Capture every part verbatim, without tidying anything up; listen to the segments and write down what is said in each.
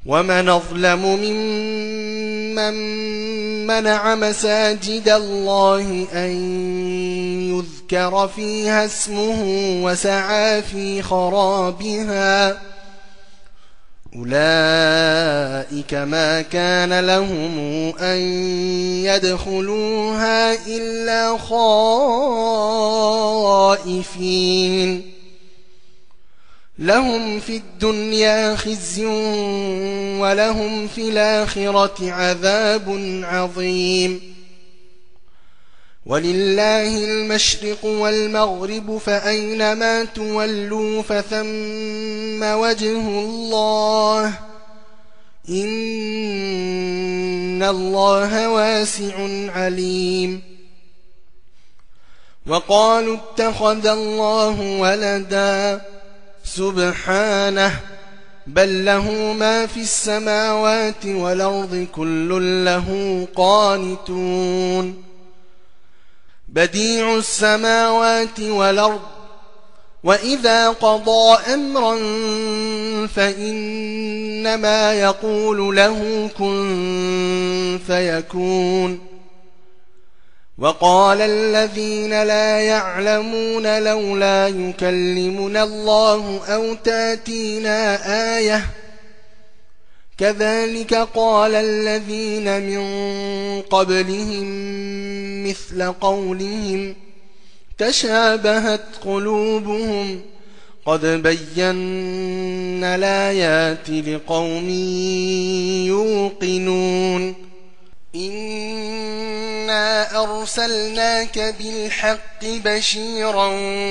ومن أظلم ممن منع مساجد الله أن يذكر فيها اسمه وسعى في خرابها أولئك ما كان لهم أن يدخلوها إلا خائفين لهم في الدنيا خزي ولهم في الآخرة عذاب عظيم ولله المشرق والمغرب فأينما تولوا فثم وجه الله إن الله واسع عليم وقالوا اتخذ الله ولدا سبحانه بل له ما في السماوات والأرض كل له قانتون بديع السماوات والأرض وإذا قضى أمرا فإنما يقول له كن فيكون وقال الذين لا يعلمون لولا يكلمنا الله أو تاتينا آية كذلك قال الذين من قبلهم مثل قولهم تشابهت قلوبهم قد بينا الآيات لقوم يوقنون إنا أرسلناك بالحق بشيرا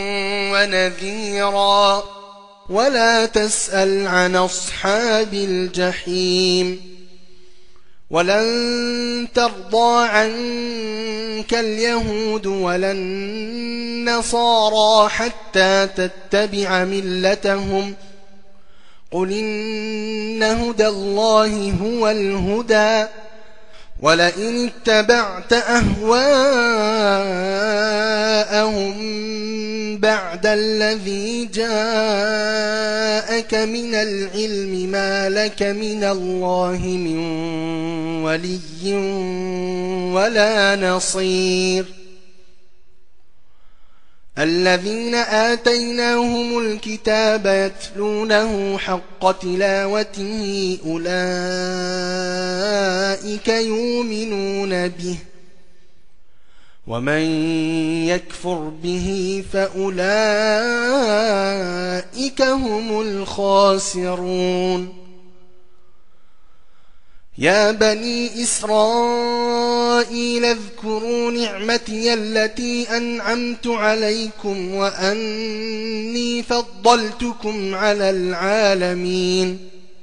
ونذيرا ولا تسأل عن أصحاب الجحيم ولن ترضى عنك اليهود ولا النصارى حتى تتبع ملتهم قل إن هدى الله هو الهدى ولئن اتبعت أهواءهم بعد الذي جاءك من العلم ما لك من الله من ولي ولا نصير الذين آتيناهم الكتاب يتلونه حق تلاوته أولئك يؤمنون به ومن يكفر به فأولئك هم الخاسرون يا بني إسرائيل اذكروا نعمتي التي أنعمت عليكم وأني فضلتكم على العالمين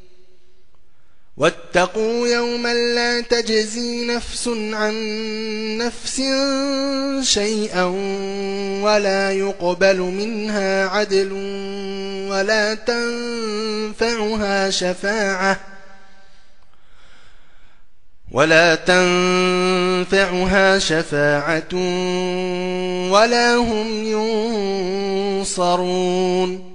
واتقوا يوما لا تجزي نفس عن نفس شيئا ولا يقبل منها عدل ولا تنفعها شفاعة ولا تنفعها شفاعة ولا هم ينصرون